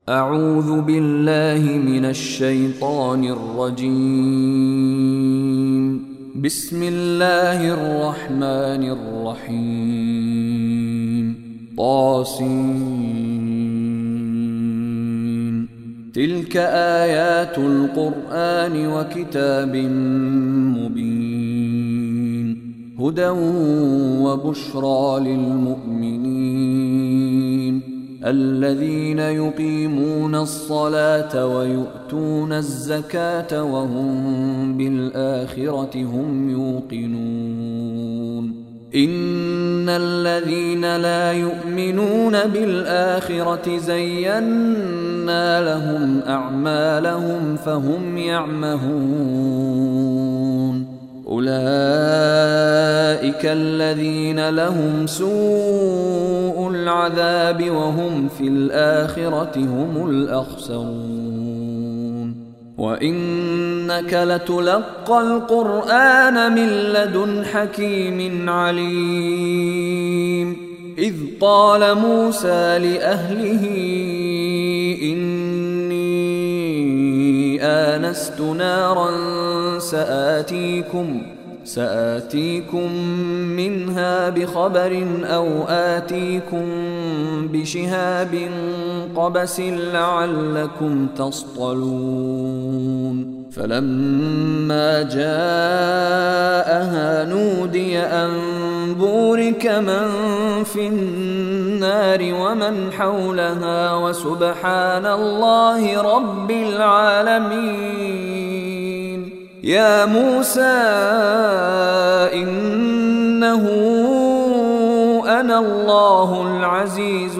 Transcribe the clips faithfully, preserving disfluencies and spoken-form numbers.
أعوذ بالله من الشيطان الرجيم. بسم الله الرحمن الرحيم. طاسين. تلك آيات القرآن وكتاب مبين، هدى وبشرى للمؤمنين الذين يقيمون الصلاة ويؤتون الزكاة وهم بالآخرة هم يوقنون. إن الذين لا يؤمنون بالآخرة زينا لهم أعمالهم فهم يعمهون. أولئك الذين لهم سوء العذاب وهم في الآخرة هم الأخسرون. وإنك لتلقى القرآن من لدن حكيم عليم. إذ قال موسى لأهله إني آنست نارا سآتيكم سآتيكم منها بخبر أو آتيكم بشهاب قبس لعلكم تصطلون. فلما جاءها نودي أن بورك من في النار ومن حولها وسبحان الله رب العالمين. يا موسى إنه أنا الله العزيز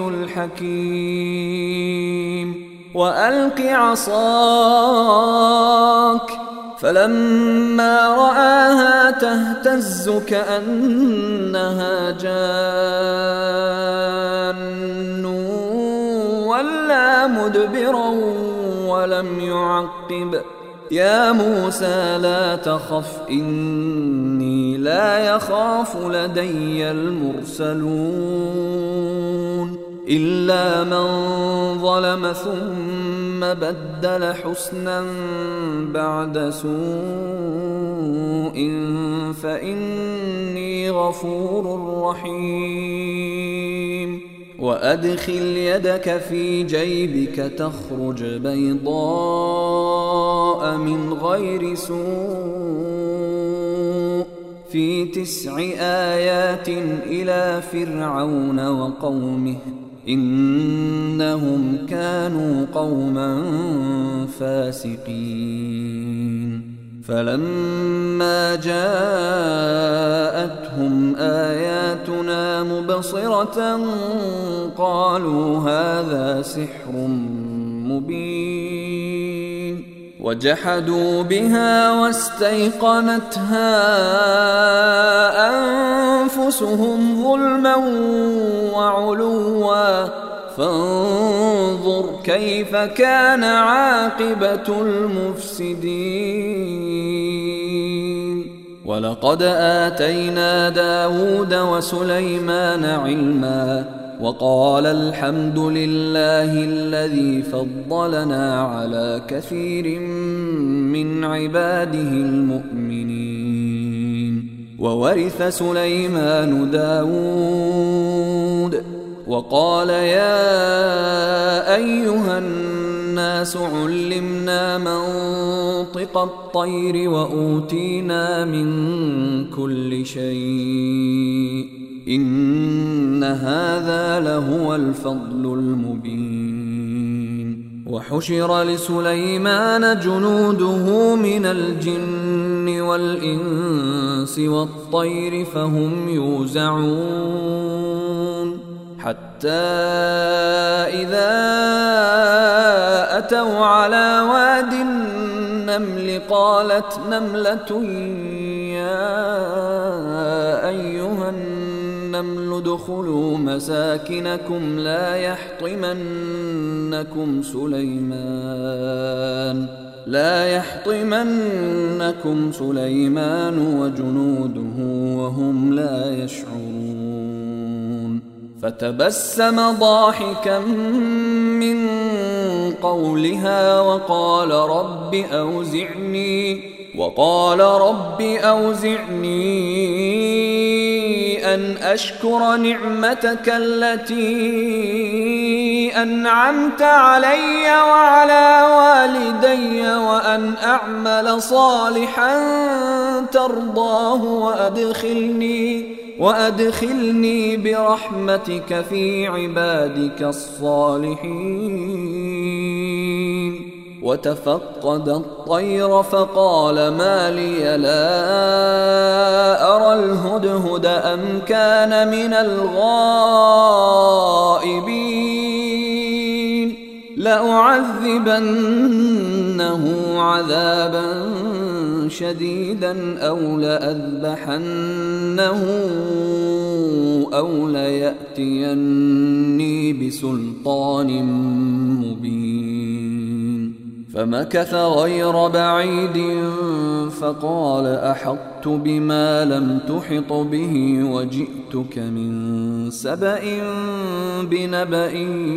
الحكيم. وألق عصاك. فلما رآها تهتز كأنها جان ولا مدبرا ولم يعقب. يا موسى لا تخف إني لا يخاف لدي المرسلون إلا من ظلم ثم بدل حسنا بعد سوء فإني غفور رحيم. وأدخل يدك في جيبك تخرج بيضاء من غير سوء في تسع آيات إلى فرعون وقومه إنهم كانوا قوما فاسقين. فلما جاءتهم آياتنا مبصرة قالوا هذا سحر مبين. وجحدوا بها واستيقنتها أنفسهم ظلما وعلوا فانظر كيف كان عاقبة المفسدين. ولقد آتينا داود وسليمان علما وقال الحمد لله الذي فضلنا على كثير من عباده المؤمنين. وورث سليمان داود وقال يا أيها الناس علمنا منطق الطير وأوتينا من كل شيء إن هذا لهو الفضل المبين. وحشر لسليمان جنوده من الجن والإنس والطير فهم يوزعون حتى إذا أتوا على واد النمل قالت نملة يا أيها النمل ادخلوا مساكنكم لا يحطمنكم سليمان لا يحطمنكم سليمان وجنوده وهم لا يشعرون. فتبسم ضاحكا من قولها وقال رب أوزعني وقال رب أوزعني أن أشكر نعمتك التي أنعمت علي وعلى والدي وأن أعمل صالحا ترضاه وأدخلني وأدخلني برحمتك في عبادك الصالحين. وتفقد الطير فقال ما لي لا أرى الهدهد أم كان من الغائبين لأعذبنه عذابا شديدا أو لأذبحنه أو ليأتيني بسلطان مبين. فمكث غير بعيد فقال أحطت بما لم تحط به وجئتك من سبأ بنبأ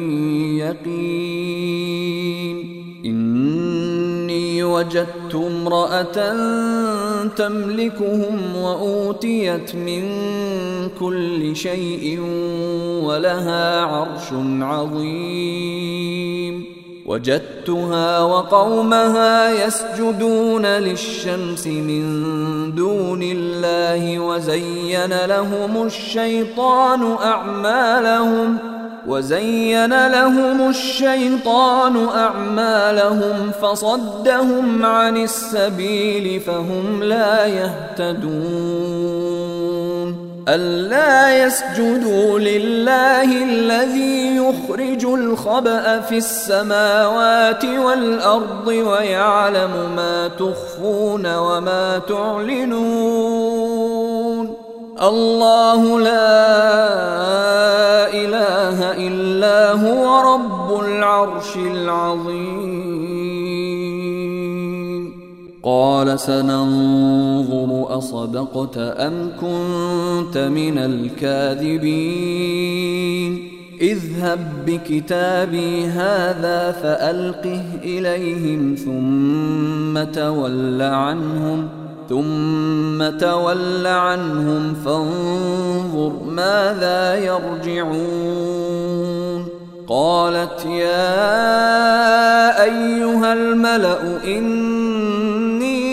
يقين. إني وجدت امرأة تملكهم وأوتيت من كل شيء ولها عرش عظيم. وجدتها وقومها يسجدون للشمس من دون الله وزين لهم الشيطان أعمالهم وزين لهم الشيطان أعمالهم فصدهم عن السبيل فهم لا يهتدون. ألا يسجدوا لله الذي يخرج الخبأ في السماوات والأرض ويعلم ما تخفون وما تعلنون. الله لا إله إلا هو رب العرش العظيم. قال سننظر أصدقت أم كنت من الكاذبين. اذهب بكتابي هذا فألقه إليهم ثم تول عنهم ثم تول عنهم فانظر ماذا يرجعون. قالت يا أيها الملأ إني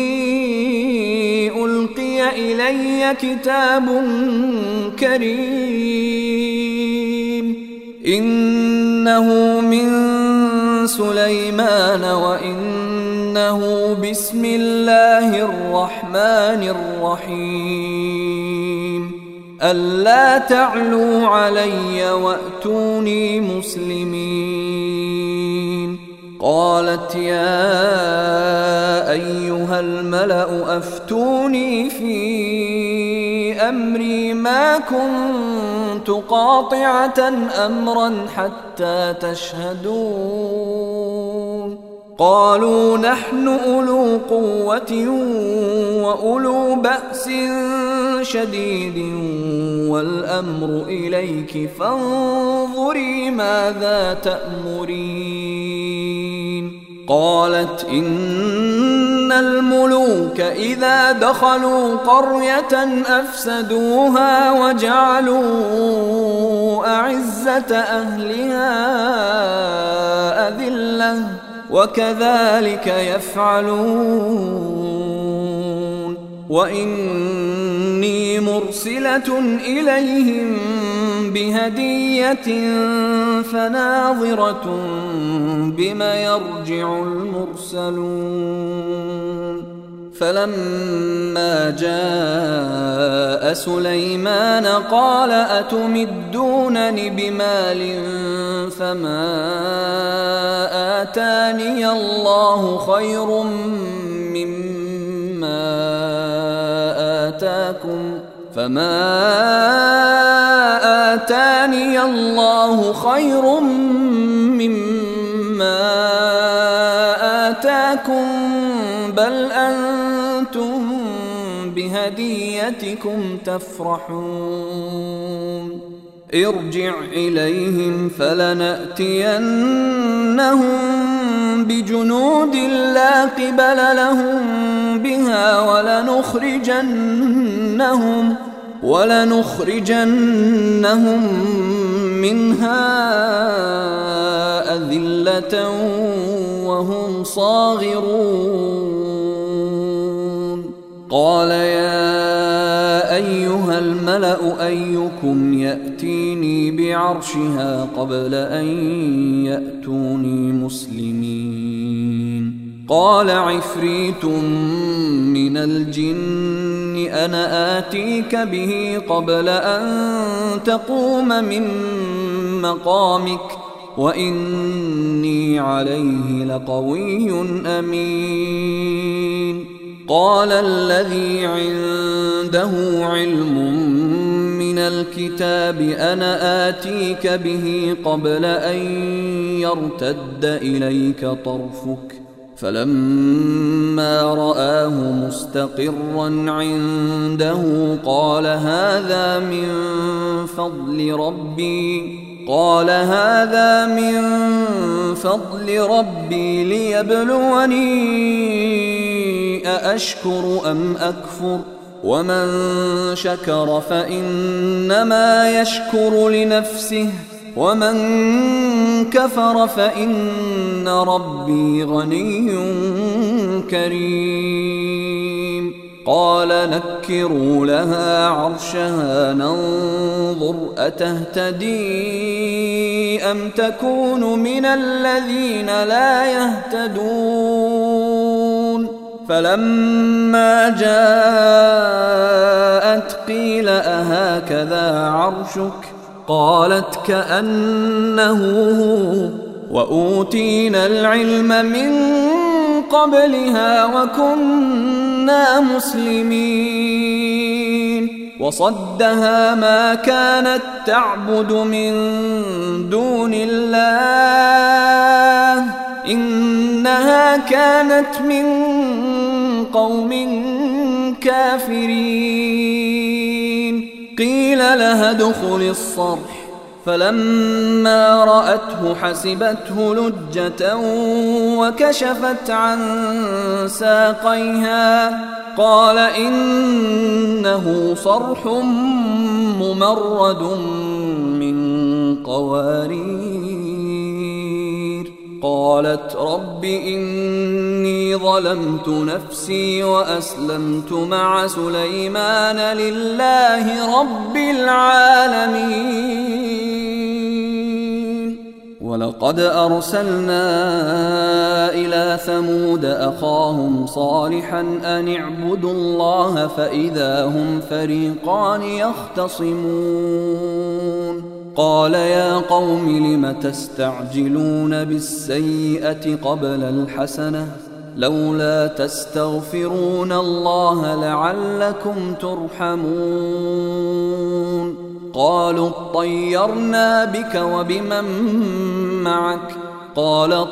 ألقي إلي كتاب كريم إنه من سليمان وإنه بسم الله الرحمن الرحيم ألا تعلوا علي وأتوني مسلمين. قالت يا أيها الملأ أفتوني في أمري ما كنت قاطعة أمرا حتى تشهدون. قالوا نحن أولو قوة وأولو بأس شديد والأمر إليك فانظري ماذا تأمرين. قالت إن الملوك إذا دخلوا قرية أفسدوها وجعلوا أعزة أهلها أذلة وكذلك يفعلون. وإني مرسلة إليهم بهدية فناظرة بما يرجع المرسلون. فلما جاء سليمان قال أتمدونني بمال فما آتاني الله خير مما آتاكم فما آتاني الله خير مما آتاكم بل أنتم بهديتكم تفرحون. ارجع إليهم فلنأتينهم بجنود لا قبل لهم بها ولنخرجنهم ولنخرجنهم منها أذلة وهم صاغرون. قال يا أيها الملأ أيكم يأتيني بعرشها قبل أن يأتوني مسلمين؟ قال عفريت من الجن أنا آتيك به قبل أن تقوم من مقامك وإني عليه لقوي أمين. قال الذي عنده علم من الكتاب أنا آتيك به قبل أن يرتد إليك طرفك فلما رآه مستقرا عنده قال هذا من فضل ربي قال هذا من فضل ربي ليبلوني أأشكر أم أكفر ومن شكر فإنما يشكر لنفسه ومن كفر فإن ربي غني كريم. قال نكروا لها عرشها ننظر أتهتدي أم تكون من الذين لا يهتدون. فلما جاءت قيل أهكذا عرشك قالت كأنه هو وأوتينا العلم من قبلها وكنا مسلمين. وصدها ما كانت تعبد من دون الله إنها كانت من قوم كافرين. قيل لها ادخل الصرح فلما رأته حسبته لجة وكشفت عن ساقيها قال إنه صرح ممرد من قوارير. قالت رب إني ظلمت نفسي وأسلمت مع سليمان لله رب العالمين. ولقد أرسلنا إلى ثمود أخاهم صالحا أن اعبدوا الله فإذا هم فريقان يختصمون. قال يا قوم لم تستعجلون بالسيئة قبل الحسنة لولا تستغفرون الله لعلكم ترحمون. قالوا اطيرنا بك وبمن معك قال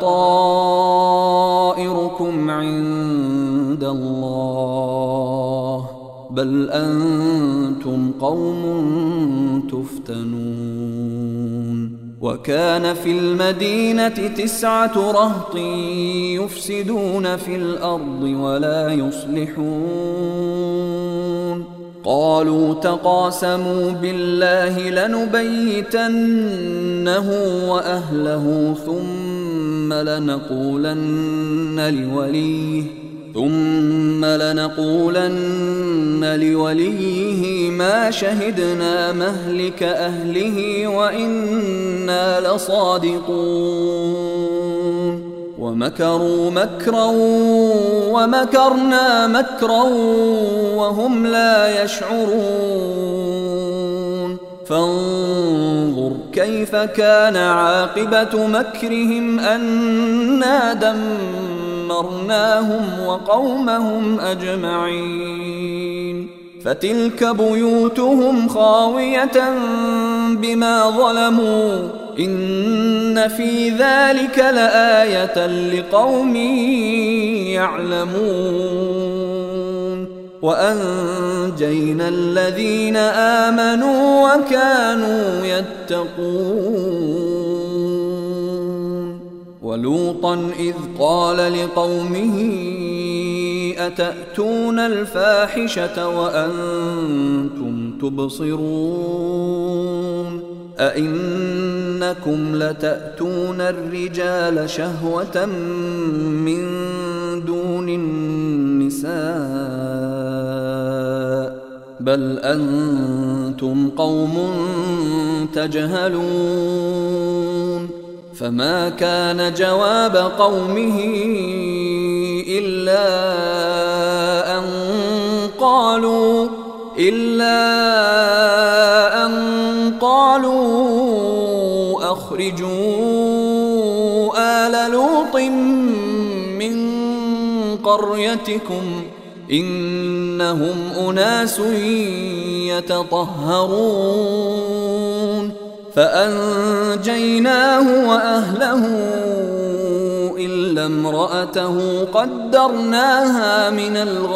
طائركم عند الله بل أنتم قوم تفتنون. وكان في المدينة تسعة رهط يفسدون في الأرض ولا يصلحون. قالوا تقاسموا بالله لنبيتنه وأهله ثم لنقولن لوليه ثم لنقولن لوليه ما شهدنا مهلك أهله وإنا لصادقون. ومكروا مكرا ومكرنا مكرا وهم لا يشعرون. فانظر كيف كان عاقبة مكرهم أنا دمرناهم وقومهم أجمعين. فتلك بيوتهم خاوية بما ظلموا إن في ذلك لآية لقوم يعلمون. وأنجينا الذين آمنوا وكانوا يتقون. ولوطا إذ قال لقومه أتأتون الفاحشة وأنتم تبصرون أئنكم لتأتون الرجال شهوة من دون النساء بل أنتم قوم تجهلون فما كان جواب قومه إلا أن قالوا إلا أن قالوا أخرجوا آل لوط من قريتكم إنهم أناس يتطهرون فأنجيناه وأهله إلا امرأته قدرناها من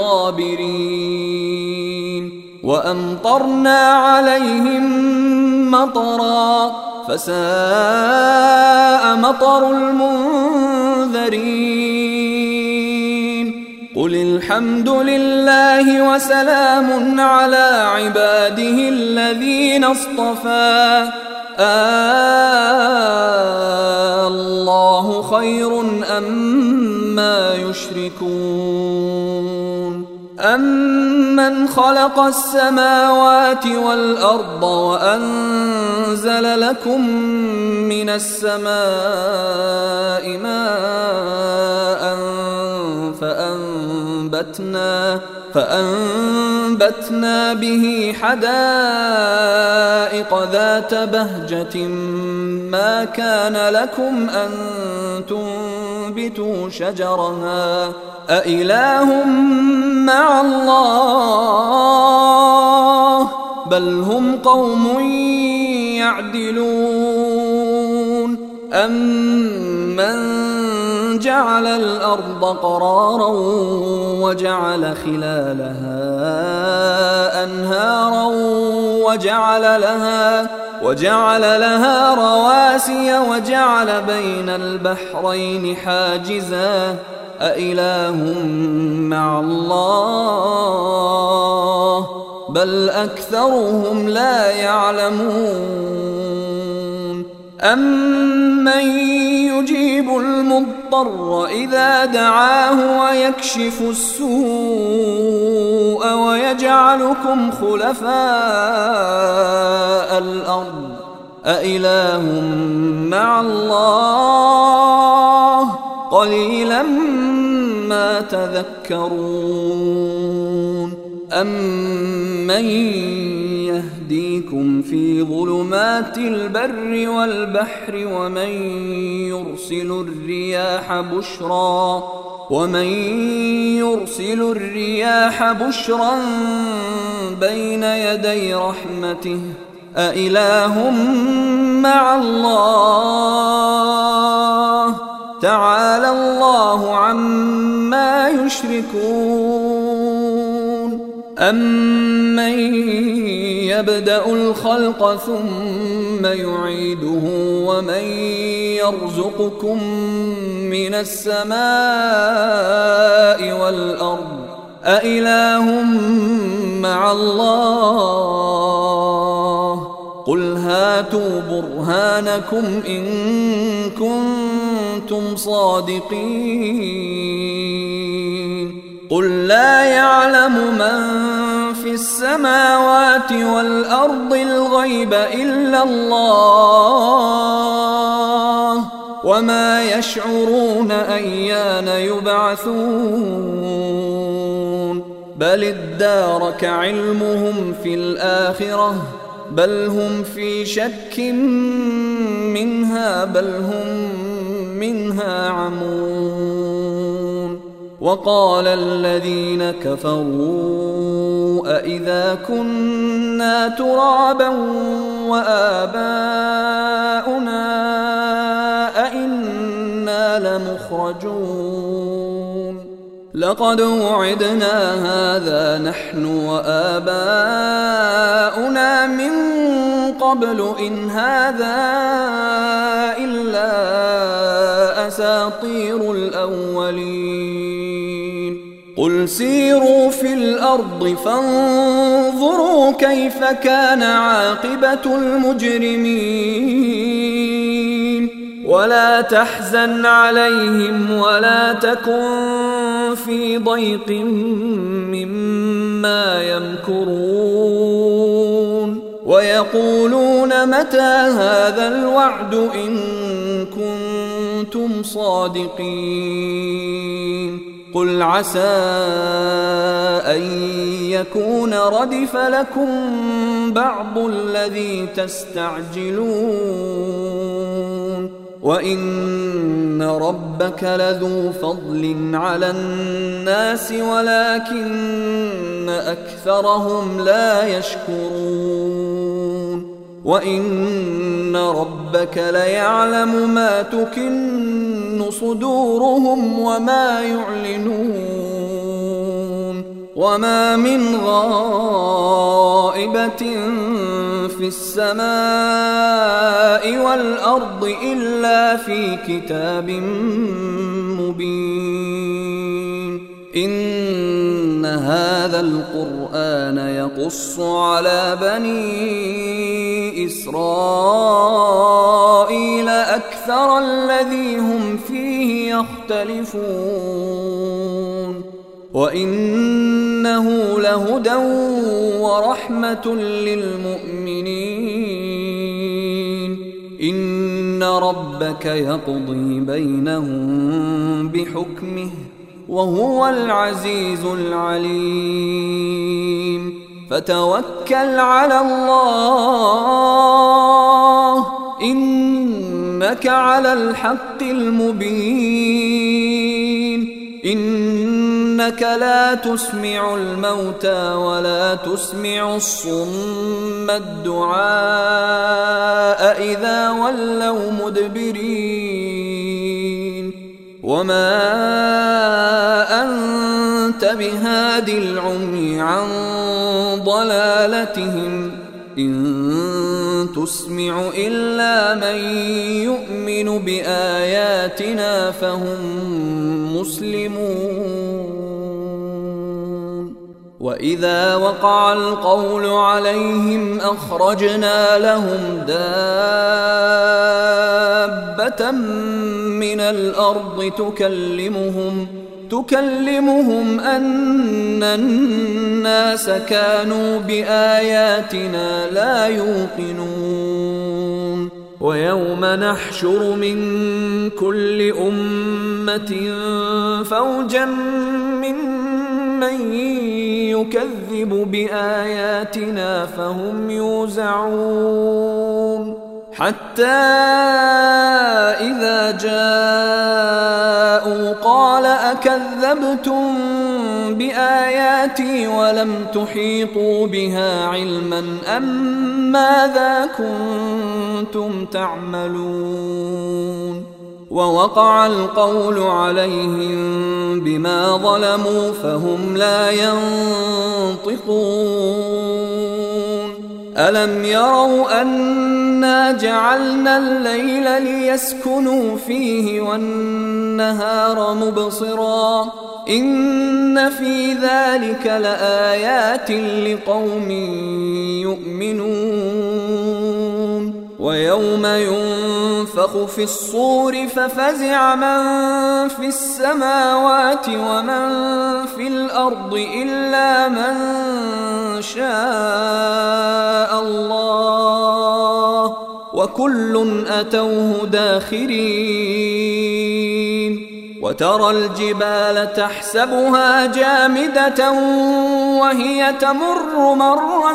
الغابرين وأمطرنا عليهم مطرا فساء مطر المنذرين قل الحمد لله وسلام على عباده الذين اصطفى الله خير أما يشركون أمن خلق السماوات والأرض وأنزل لكم من السماء ماء فأنبتنا فأنبتنا به حدائق ذات بهجة ما كان لكم أن تنبتوا شجرها أإله مع الله بل هم قوم يعدلون أمن جعل الأرض قرارا وجعل خلالها أنهارا وجعل لها وجعل لها رواسي وجعل بين البحرين حاجزا أإله مع الله بل أكثرهم لا يعلمون أمن يجيب المضطر إذا دعاه ويكشف السوء ويجعلكم خلفاء الأرض أإله مع الله قليلا ما تذكرون أمن يهديكم في ظلمات البر والبحر ومن يرسل الرياح بشرا ومن يرسل الرياح بشرا بين يدي رحمته أإله مع الله تعالى الله عما يشركون أمن يبدأ الخلق ثم يعيده ومن يرزقكم من السماء والأرض أإله مع الله قل هاتوا برهانكم إن كنتم صادقين قل لا يعلم من في السماوات والأرض الغيب إلا الله وما يشعرون أيان يبعثون بل ادارك علمهم في الآخرة بل هم في شك منها بل هم منها عمون وقال الذين كفروا أإذا كنا ترابا وآباؤنا أإنا لمخرجون لقد وعدنا هذا نحن وآباؤنا من قبل إن هذا إلا أساطير الأولين قل سيروا في الأرض فانظروا كيف كان عاقبة المجرمين ولا تحزن عليهم ولا تكن في ضيق مما يمكرون ويقولون متى هذا الوعد إن كنتم صادقين قل عسى أن يكون ردف لكم بعض الذي تستعجلون وإن ربك لذو فضل على الناس ولكن أكثرهم لا يشكرون وإن ربك ليعلم ما تكن صدورهم وما يعلنون وما من غائبة في السماء والأرض إلا في كتاب مبين إن هذا القرآن يقص على بني إسرائيل أكثر الذي هم فيه يختلفون وإنه لهدى ورحمة للمؤمنين إن ربك يقضي بينهم بحكمه وهو العزيز العليم فتوكل على الله إنك على الحق المبين إنك لا تسمع الموتى ولا تسمع الصم الدعاء إذا ولوا مدبرين وما أنت بهاد العمي عن ضلالتهم إن تسمع إلا من يؤمن بآياتنا فهم مسلمون وإذا وقع القول عليهم أخرجنا لهم دابة من الأرض تكلمهم تكلمهم أن الناس كانوا بآياتنا لا يوقنون ويوم نحشر من كل أمة فوجا ممن يكذب بآياتنا فهم يوزعون حتى إذا جاءوا قال أكذبتم بآياتي ولم تحيطوا بها علما أم ماذا كنتم تعملون ووقع القول عليهم بما ظلموا فهم لا ينطقون ألم يروا أنا جعلنا الليل ليسكنوا فيه والنهار مبصرا إن في ذلك لآيات لقوم يؤمنون ويوم ينفخ في الصور ففزع من في السماوات ومن في الأرض إلا من شاء الله وكل أتوه داخرين وترى الجبال تحسبها جامدة وهي تمر مر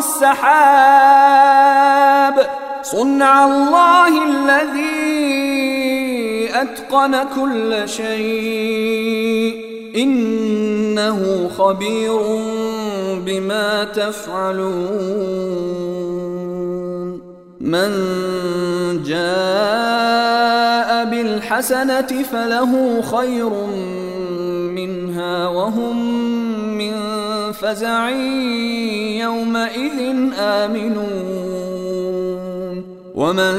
السحاب صنع الله الذي أتقن كل شيء إنه خبير بما تفعلون من جاء بالحسنة فله خير منها وهم من فزع يومئذ آمنون ومن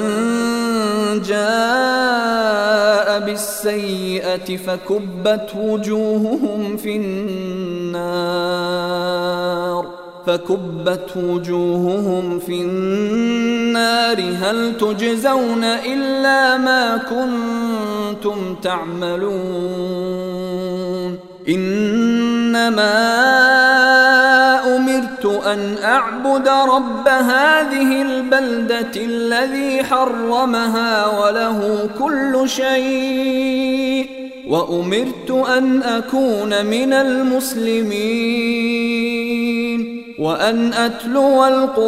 جاء بالسيئة فكبت وجوههم في النار فكبت وجوههم في النار هل تجزون إلا ما كنتم تعملون إنما أمرت أن أعبد رب هذه البلدة الذي حرمها وله كل شيء وأمرت أن أكون من المسلمين وأن أتلو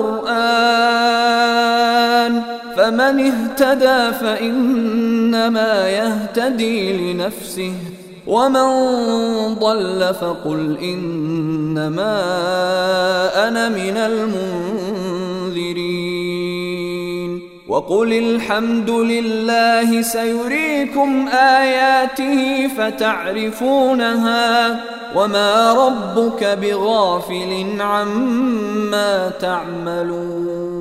القرآن فمن اهتدى فإنما يهتدي لنفسه ومن ضل فقل إنما أنا من المنذرين وقل الحمد لله سيريكم آياته فتعرفونها وما ربك بغافل عما تعملون